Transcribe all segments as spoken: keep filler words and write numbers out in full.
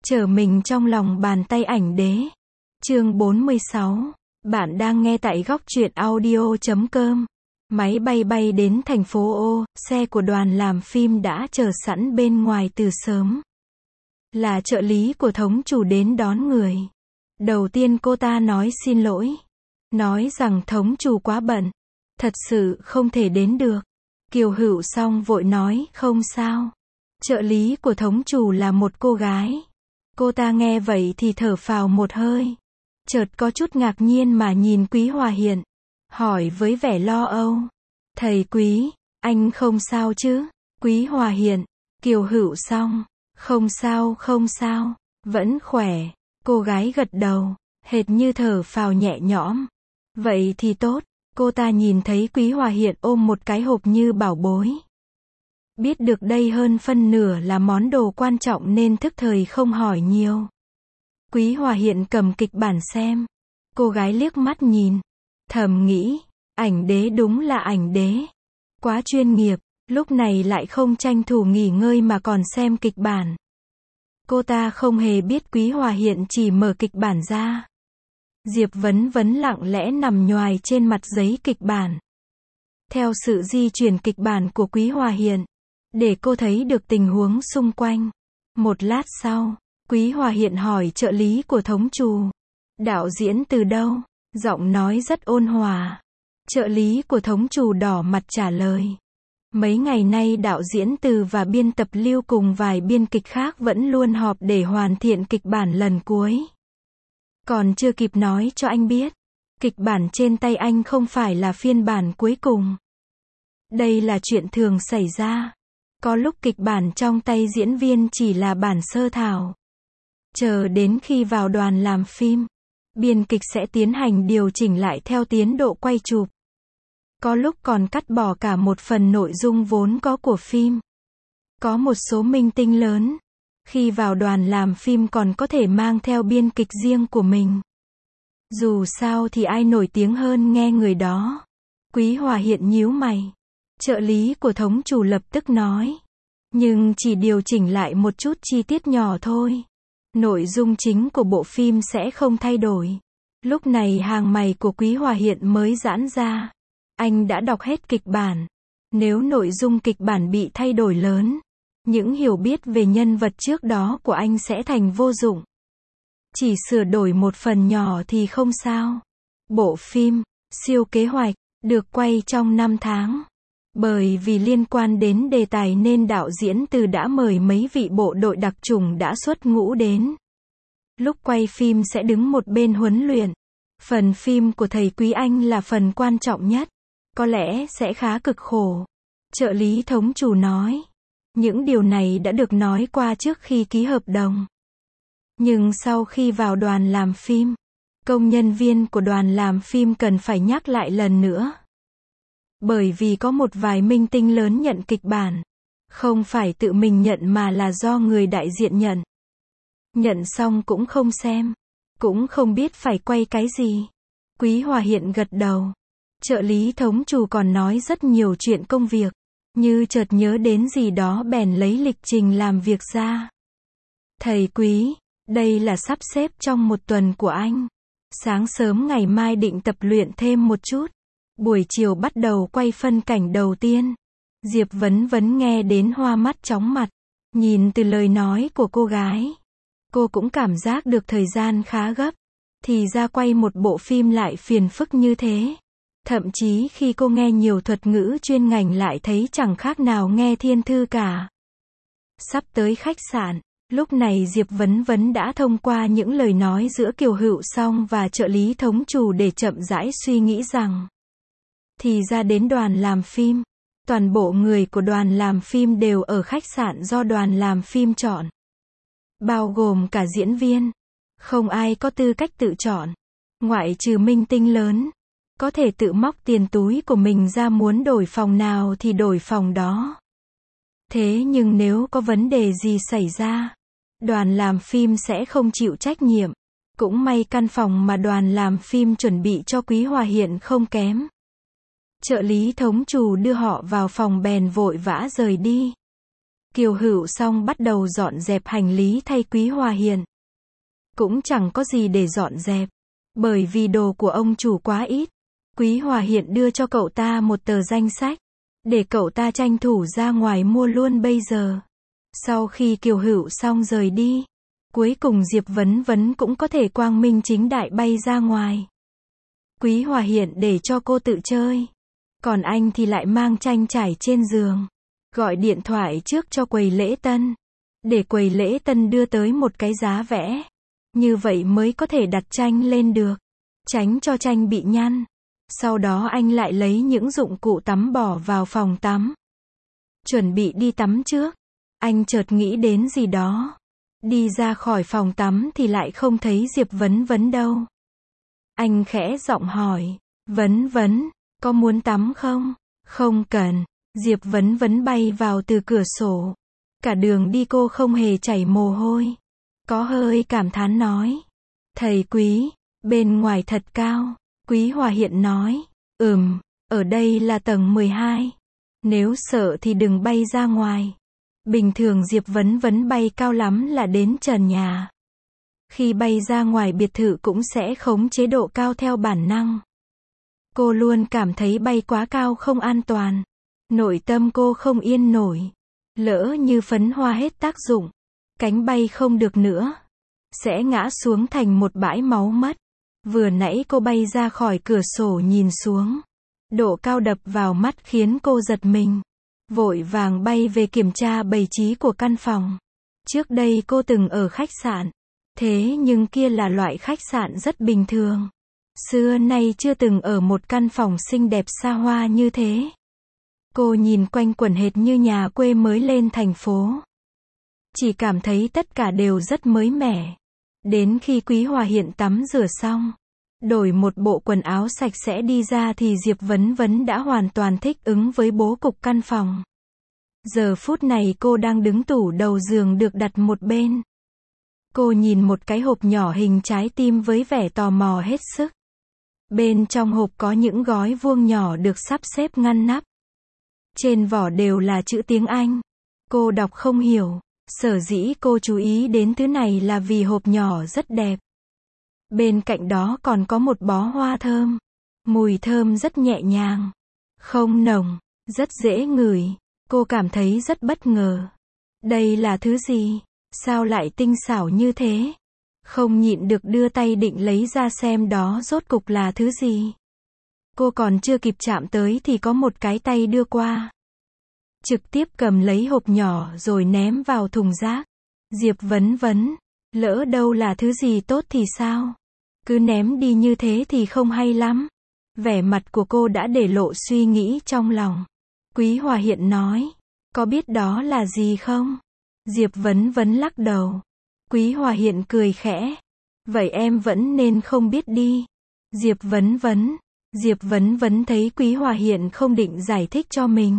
Trở mình trong lòng bàn tay ảnh đế. Chương bốn mươi sáu. Bạn đang nghe tại góc truyện audio chấm com. Máy bay bay đến thành phố O, xe của đoàn làm phim đã chờ sẵn bên ngoài từ sớm. Là trợ lý của thống chủ đến đón người. Đầu tiên cô ta nói xin lỗi. Nói rằng thống chủ quá bận. Thật sự không thể đến được. Kiều Hữu Song vội nói không sao. Trợ lý của thống chủ là một cô gái. Cô ta nghe vậy thì thở phào một hơi. Chợt có chút ngạc nhiên mà nhìn Quý Hòa Hiện. Hỏi với vẻ lo âu. Thầy Quý, anh không sao chứ? Quý Hòa Hiện, Kiều Hữu Song. Không sao không sao, vẫn khỏe. Cô gái gật đầu, hệt như thở phào nhẹ nhõm. Vậy thì tốt. Cô ta nhìn thấy Quý Hòa Hiện ôm một cái hộp như bảo bối. Biết được đây hơn phân nửa là món đồ quan trọng nên thức thời không hỏi nhiều. Quý Hòa Hiện cầm kịch bản xem. Cô gái liếc mắt nhìn. Thầm nghĩ, ảnh đế đúng là ảnh đế. Quá chuyên nghiệp, lúc này lại không tranh thủ nghỉ ngơi mà còn xem kịch bản. Cô ta không hề biết Quý Hòa Hiện chỉ mở kịch bản ra. Diệp Vấn Vấn lặng lẽ nằm nhoài trên mặt giấy kịch bản. Theo sự di chuyển kịch bản của Quý Hòa Hiện, để cô thấy được tình huống xung quanh. Một lát sau, Quý Hòa Hiện hỏi trợ lý của thống chủ. Đạo diễn từ đâu? Giọng nói rất ôn hòa. Trợ lý của thống chủ đỏ mặt trả lời. Mấy ngày nay đạo diễn Từ và biên tập Lưu cùng vài biên kịch khác vẫn luôn họp để hoàn thiện kịch bản lần cuối. Còn chưa kịp nói cho anh biết. Kịch bản trên tay anh không phải là phiên bản cuối cùng. Đây là chuyện thường xảy ra. Có lúc kịch bản trong tay diễn viên chỉ là bản sơ thảo. Chờ đến khi vào đoàn làm phim, biên kịch sẽ tiến hành điều chỉnh lại theo tiến độ quay chụp. Có lúc còn cắt bỏ cả một phần nội dung vốn có của phim. Có một số minh tinh lớn, khi vào đoàn làm phim còn có thể mang theo biên kịch riêng của mình. Dù sao thì ai nổi tiếng hơn nghe người đó. Quý Hòa Hiện nhíu mày. Trợ lý của thống chủ lập tức nói. Nhưng chỉ điều chỉnh lại một chút chi tiết nhỏ thôi. Nội dung chính của bộ phim sẽ không thay đổi. Lúc này hàng mày của Quý Hòa Hiện mới giãn ra. Anh đã đọc hết kịch bản. Nếu nội dung kịch bản bị thay đổi lớn, những hiểu biết về nhân vật trước đó của anh sẽ thành vô dụng. Chỉ sửa đổi một phần nhỏ thì không sao. Bộ phim, siêu kế hoạch, được quay trong năm tháng. Bởi vì liên quan đến đề tài nên đạo diễn Từ đã mời mấy vị bộ đội đặc chủng đã xuất ngũ đến. Lúc quay phim sẽ đứng một bên huấn luyện. Phần phim của thầy Quý Anh là phần quan trọng nhất. Có lẽ sẽ khá cực khổ. Trợ lý thống chủ nói. Những điều này đã được nói qua trước khi ký hợp đồng. Nhưng sau khi vào đoàn làm phim, công nhân viên của đoàn làm phim cần phải nhắc lại lần nữa. Bởi vì có một vài minh tinh lớn nhận kịch bản. Không phải tự mình nhận mà là do người đại diện nhận. Nhận xong cũng không xem. Cũng không biết phải quay cái gì. Quý Hòa Hiện gật đầu. Trợ lý thống chủ còn nói rất nhiều chuyện công việc. Như chợt nhớ đến gì đó bèn lấy lịch trình làm việc ra. Thầy Quý, đây là sắp xếp trong một tuần của anh. Sáng sớm ngày mai định tập luyện thêm một chút. Buổi chiều bắt đầu quay phân cảnh đầu tiên. Diệp Vấn Vấn nghe đến hoa mắt chóng mặt. Nhìn từ lời nói của cô gái, cô cũng cảm giác được thời gian khá gấp. Thì ra quay một bộ phim lại phiền phức như thế. Thậm chí khi cô nghe nhiều thuật ngữ chuyên ngành lại thấy chẳng khác nào nghe thiên thư cả. Sắp tới khách sạn, lúc này Diệp Vấn Vấn đã thông qua những lời nói giữa Kiều Hữu Song và trợ lý thống chủ để chậm rãi suy nghĩ rằng. Thì ra đến đoàn làm phim, toàn bộ người của đoàn làm phim đều ở khách sạn do đoàn làm phim chọn. Bao gồm cả diễn viên. Không ai có tư cách tự chọn. Ngoại trừ minh tinh lớn. Có thể tự móc tiền túi của mình ra muốn đổi phòng nào thì đổi phòng đó. Thế nhưng nếu có vấn đề gì xảy ra, đoàn làm phim sẽ không chịu trách nhiệm. Cũng may căn phòng mà đoàn làm phim chuẩn bị cho Quý Hòa Hiện không kém. Trợ lý thống chủ đưa họ vào phòng bèn vội vã rời đi. Kiều Hữu Song bắt đầu dọn dẹp hành lý thay Quý Hòa Hiện. Cũng chẳng có gì để dọn dẹp, bởi vì đồ của ông chủ quá ít. Quý Hòa Hiện đưa cho cậu ta một tờ danh sách, để cậu ta tranh thủ ra ngoài mua luôn bây giờ. Sau khi Kiều Hữu Song rời đi, cuối cùng Diệp Vấn Vấn cũng có thể quang minh chính đại bay ra ngoài. Quý Hòa Hiện để cho cô tự chơi, còn anh thì lại mang tranh trải trên giường, gọi điện thoại trước cho quầy lễ tân, để quầy lễ tân đưa tới một cái giá vẽ. Như vậy mới có thể đặt tranh lên được, tránh cho tranh bị nhăn. Sau đó anh lại lấy những dụng cụ tắm bỏ vào phòng tắm. Chuẩn bị đi tắm trước, anh chợt nghĩ đến gì đó. Đi ra khỏi phòng tắm thì lại không thấy Diệp Vấn Vấn đâu. Anh khẽ giọng hỏi, Vấn Vấn, có muốn tắm không? Không cần. Diệp Vấn Vấn bay vào từ cửa sổ. Cả đường đi cô không hề chảy mồ hôi. Có hơi cảm thán nói, thầy Quý, bên ngoài thật cao. Quý Hòa Hiện nói, ừm, ở đây là tầng mười hai. Nếu sợ thì đừng bay ra ngoài. Bình thường Diệp Vấn Vấn bay cao lắm là đến trần nhà. Khi bay ra ngoài biệt thự cũng sẽ khống chế độ cao theo bản năng. Cô luôn cảm thấy bay quá cao không an toàn. Nội tâm cô không yên nổi. Lỡ như phấn hoa hết tác dụng, cánh bay không được nữa, sẽ ngã xuống thành một bãi máu mất. Vừa nãy cô bay ra khỏi cửa sổ nhìn xuống. Độ cao đập vào mắt khiến cô giật mình. Vội vàng bay về kiểm tra bày trí của căn phòng. Trước đây cô từng ở khách sạn. Thế nhưng kia là loại khách sạn rất bình thường. Xưa nay chưa từng ở một căn phòng xinh đẹp xa hoa như thế. Cô nhìn quanh quẩn hệt như nhà quê mới lên thành phố. Chỉ cảm thấy tất cả đều rất mới mẻ. Đến khi Quý Hòa Hiện tắm rửa xong, đổi một bộ quần áo sạch sẽ đi ra thì Diệp Vấn Vấn đã hoàn toàn thích ứng với bố cục căn phòng. Giờ phút này cô đang đứng tủ đầu giường được đặt một bên. Cô nhìn một cái hộp nhỏ hình trái tim với vẻ tò mò hết sức. Bên trong hộp có những gói vuông nhỏ được sắp xếp ngăn nắp. Trên vỏ đều là chữ tiếng Anh. Cô đọc không hiểu. Sở dĩ cô chú ý đến thứ này là vì hộp nhỏ rất đẹp. Bên cạnh đó còn có một bó hoa thơm. Mùi thơm rất nhẹ nhàng, không nồng, rất dễ ngửi. Cô cảm thấy rất bất ngờ. Đây là thứ gì? Sao lại tinh xảo như thế? Không nhịn được đưa tay định lấy ra xem đó rốt cục là thứ gì. Cô còn chưa kịp chạm tới thì có một cái tay đưa qua. Trực tiếp cầm lấy hộp nhỏ rồi ném vào thùng rác. Diệp Vấn Vấn, lỡ đâu là thứ gì tốt thì sao? Cứ ném đi như thế thì không hay lắm. Vẻ mặt của cô đã để lộ suy nghĩ trong lòng. Quý Hòa Hiện nói, có biết đó là gì không? Diệp Vấn Vấn lắc đầu. Quý Hòa Hiện cười khẽ. Vậy em vẫn nên không biết đi. Diệp Vấn Vấn. Diệp Vấn Vấn thấy Quý Hòa Hiện không định giải thích cho mình.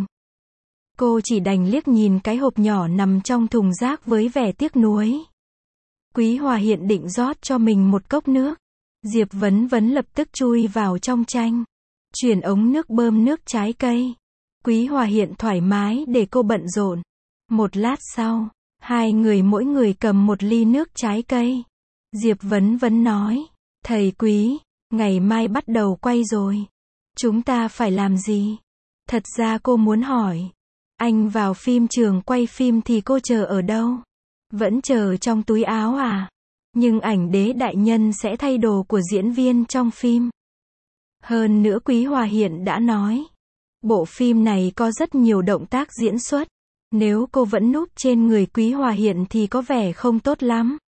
Cô chỉ đành liếc nhìn cái hộp nhỏ nằm trong thùng rác với vẻ tiếc nuối. Quý Hòa Hiện định rót cho mình một cốc nước. Diệp Vấn Vấn lập tức chui vào trong tranh. Chuyển ống nước bơm nước trái cây. Quý Hòa Hiện thoải mái để cô bận rộn. Một lát sau, hai người mỗi người cầm một ly nước trái cây. Diệp Vấn Vấn nói, thầy Quý, ngày mai bắt đầu quay rồi. Chúng ta phải làm gì? Thật ra cô muốn hỏi. Anh vào phim trường quay phim thì cô chờ ở đâu? Vẫn chờ trong túi áo à? Nhưng ảnh đế đại nhân sẽ thay đồ của diễn viên trong phim. Hơn nữa Quý Hòa Hiện đã nói, bộ phim này có rất nhiều động tác diễn xuất. Nếu cô vẫn núp trên người Quý Hòa Hiện thì có vẻ không tốt lắm.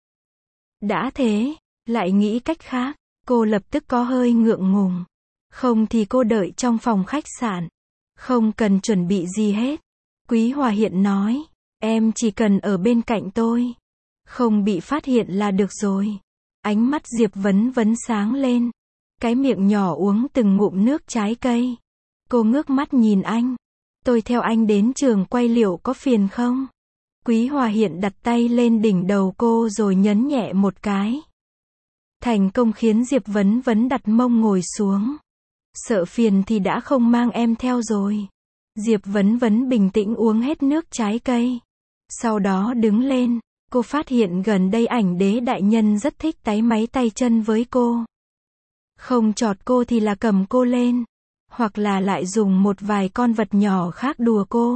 Đã thế, lại nghĩ cách khác, cô lập tức có hơi ngượng ngùng. Không thì cô đợi trong phòng khách sạn. Không cần chuẩn bị gì hết. Quý Hòa Hiện nói, em chỉ cần ở bên cạnh tôi. Không bị phát hiện là được rồi. Ánh mắt Diệp Vấn Vấn sáng lên. Cái miệng nhỏ uống từng ngụm nước trái cây. Cô ngước mắt nhìn anh. Tôi theo anh đến trường quay liệu có phiền không? Quý Hòa Hiện đặt tay lên đỉnh đầu cô rồi nhấn nhẹ một cái. Thành công khiến Diệp Vấn Vấn đặt mông ngồi xuống. Sợ phiền thì đã không mang em theo rồi. Diệp Vấn Vấn bình tĩnh uống hết nước trái cây. Sau đó đứng lên, cô phát hiện gần đây ảnh đế đại nhân rất thích táy máy tay chân với cô. Không chọt cô thì là cầm cô lên, hoặc là lại dùng một vài con vật nhỏ khác đùa cô.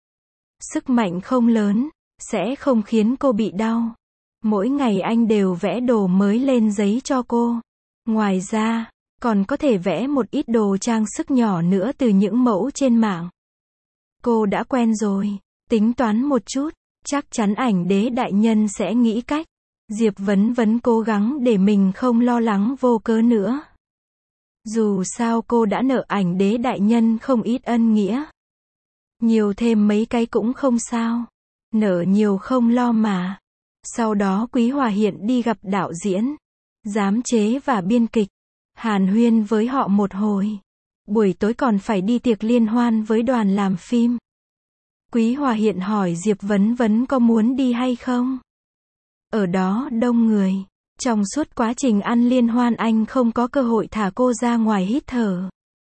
Sức mạnh không lớn, sẽ không khiến cô bị đau. Mỗi ngày anh đều vẽ đồ mới lên giấy cho cô. Ngoài ra, còn có thể vẽ một ít đồ trang sức nhỏ nữa từ những mẫu trên mạng. Cô đã quen rồi, tính toán một chút, chắc chắn ảnh đế đại nhân sẽ nghĩ cách. Diệp Vấn Vấn cố gắng để mình không lo lắng vô cớ nữa. Dù sao cô đã nợ ảnh đế đại nhân không ít ân nghĩa. Nhiều thêm mấy cái cũng không sao. Nợ nhiều không lo mà. Sau đó Quý Hòa Hiện đi gặp đạo diễn, giám chế và biên kịch. Hàn huyên với họ một hồi. Buổi tối còn phải đi tiệc liên hoan với đoàn làm phim. Quý Hòa Hiện hỏi Diệp Vấn Vấn có muốn đi hay không? Ở đó đông người. Trong suốt quá trình ăn liên hoan anh không có cơ hội thả cô ra ngoài hít thở.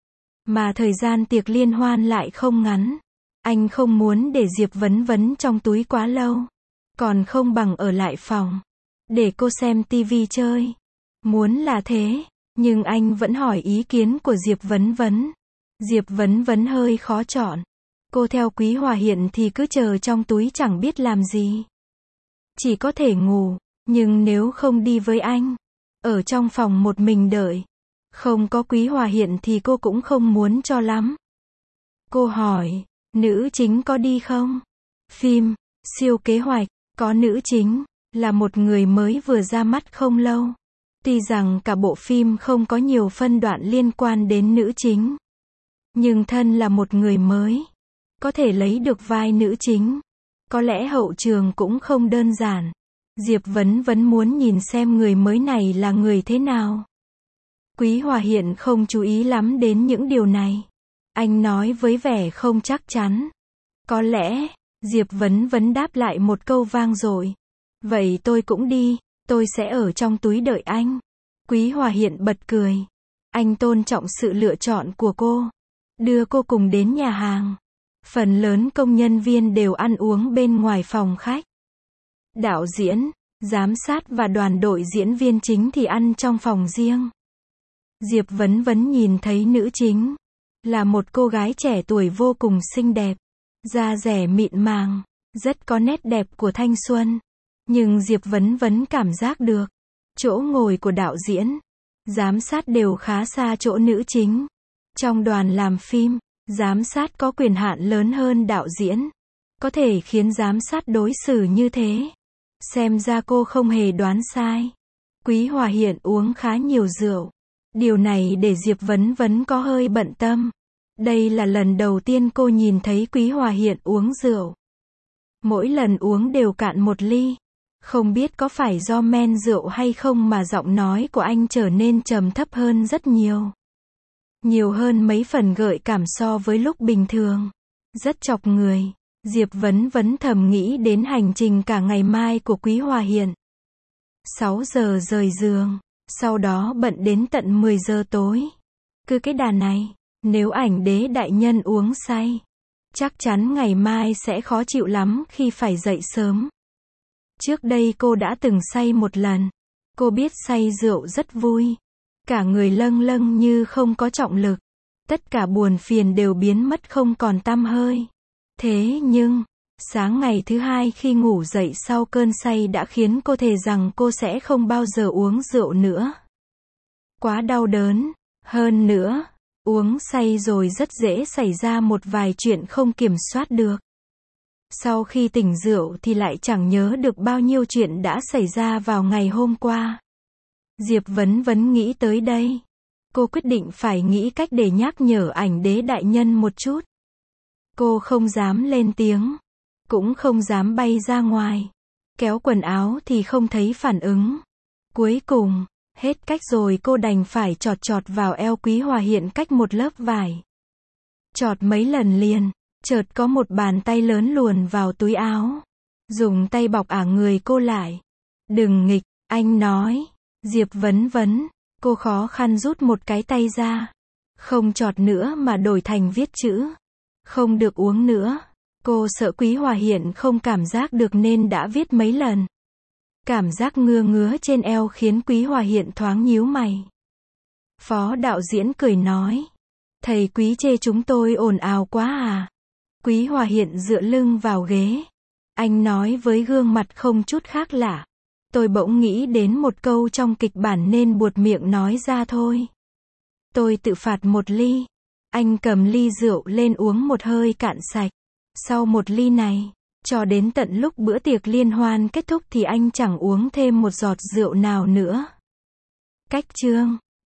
Mà thời gian tiệc liên hoan lại không ngắn. Anh không muốn để Diệp Vấn Vấn trong túi quá lâu. Còn không bằng ở lại phòng. Để cô xem tivi chơi. Muốn là thế. Nhưng anh vẫn hỏi ý kiến của Diệp Vấn Vấn. Diệp Vấn Vấn hơi khó chọn. Cô theo Quý Hòa Hiện thì cứ chờ trong túi chẳng biết làm gì. Chỉ có thể ngủ. Nhưng nếu không đi với anh, ở trong phòng một mình đợi, không có Quý Hòa Hiện thì cô cũng không muốn cho lắm. Cô hỏi, nữ chính có đi không? Phim, siêu kế hoạch, có nữ chính, là một người mới vừa ra mắt không lâu. Tuy rằng cả bộ phim không có nhiều phân đoạn liên quan đến nữ chính. Nhưng thân là một người mới, có thể lấy được vai nữ chính. Có lẽ hậu trường cũng không đơn giản. Diệp Vấn Vấn muốn nhìn xem người mới này là người thế nào. Quý Hòa Hiện không chú ý lắm đến những điều này. Anh nói với vẻ không chắc chắn. Có lẽ, Diệp Vấn Vấn đáp lại một câu vang dội. Vậy tôi cũng đi, tôi sẽ ở trong túi đợi anh. Quý Hòa Hiện bật cười. Anh tôn trọng sự lựa chọn của cô. Đưa cô cùng đến nhà hàng. Phần lớn công nhân viên đều ăn uống bên ngoài phòng khách. Đạo diễn, giám sát và đoàn đội diễn viên chính thì ăn trong phòng riêng. Diệp Vấn Vấn nhìn thấy nữ chính. Là một cô gái trẻ tuổi vô cùng xinh đẹp. Da dẻ mịn màng. Rất có nét đẹp của thanh xuân. Nhưng Diệp Vấn Vấn cảm giác được. Chỗ ngồi của đạo diễn, giám sát đều khá xa chỗ nữ chính. Trong đoàn làm phim, giám sát có quyền hạn lớn hơn đạo diễn. Có thể khiến giám sát đối xử như thế. Xem ra cô không hề đoán sai. Quý Hòa Hiện uống khá nhiều rượu. Điều này để Diệp Vấn Vấn có hơi bận tâm. Đây là lần đầu tiên cô nhìn thấy Quý Hòa Hiện uống rượu. Mỗi lần uống đều cạn một ly. Không biết có phải do men rượu hay không mà giọng nói của anh trở nên trầm thấp hơn rất nhiều. Nhiều hơn mấy phần gợi cảm so với lúc bình thường. Rất chọc người. Diệp Vấn Vấn thầm nghĩ đến hành trình cả ngày mai của Quý Hòa Hiện. sáu giờ rời giường. Sau đó bận đến tận mười giờ tối. Cứ cái đà này, nếu ảnh đế đại nhân uống say, chắc chắn ngày mai sẽ khó chịu lắm khi phải dậy sớm. Trước đây cô đã từng say một lần. Cô biết say rượu rất vui. Cả người lâng lâng như không có trọng lực. Tất cả buồn phiền đều biến mất không còn tăm hơi. Thế nhưng, sáng ngày thứ hai khi ngủ dậy sau cơn say đã khiến cô thề rằng cô sẽ không bao giờ uống rượu nữa. Quá đau đớn. Hơn nữa, uống say rồi rất dễ xảy ra một vài chuyện không kiểm soát được. Sau khi tỉnh rượu thì lại chẳng nhớ được bao nhiêu chuyện đã xảy ra vào ngày hôm qua. Diệp Vấn Vấn nghĩ tới đây. Cô quyết định phải nghĩ cách để nhắc nhở ảnh đế đại nhân một chút. Cô không dám lên tiếng. Cũng không dám bay ra ngoài. Kéo quần áo thì không thấy phản ứng. Cuối cùng, hết cách rồi cô đành phải chọt chọt vào eo Quý Hòa Hiện cách một lớp vải. Chọt mấy lần liền. Chợt có một bàn tay lớn luồn vào túi áo. Dùng tay bọc ả người cô lại. Đừng nghịch, anh nói. Diệp Vấn Vấn. Cô khó khăn rút một cái tay ra. Không chọt nữa mà đổi thành viết chữ. Không được uống nữa. Cô sợ Quý Hòa Hiện không cảm giác được nên đã viết mấy lần. Cảm giác ngứa ngứa trên eo khiến Quý Hòa Hiện thoáng nhíu mày. Phó đạo diễn cười nói. Thầy Quý chê chúng tôi ồn ào quá à? Quý Hòa Hiện dựa lưng vào ghế. Anh nói với gương mặt không chút khác lạ. Tôi bỗng nghĩ đến một câu trong kịch bản nên buột miệng nói ra thôi. Tôi tự phạt một ly. Anh cầm ly rượu lên uống một hơi cạn sạch. Sau một ly này, cho đến tận lúc bữa tiệc liên hoan kết thúc thì anh chẳng uống thêm một giọt rượu nào nữa. Cách chương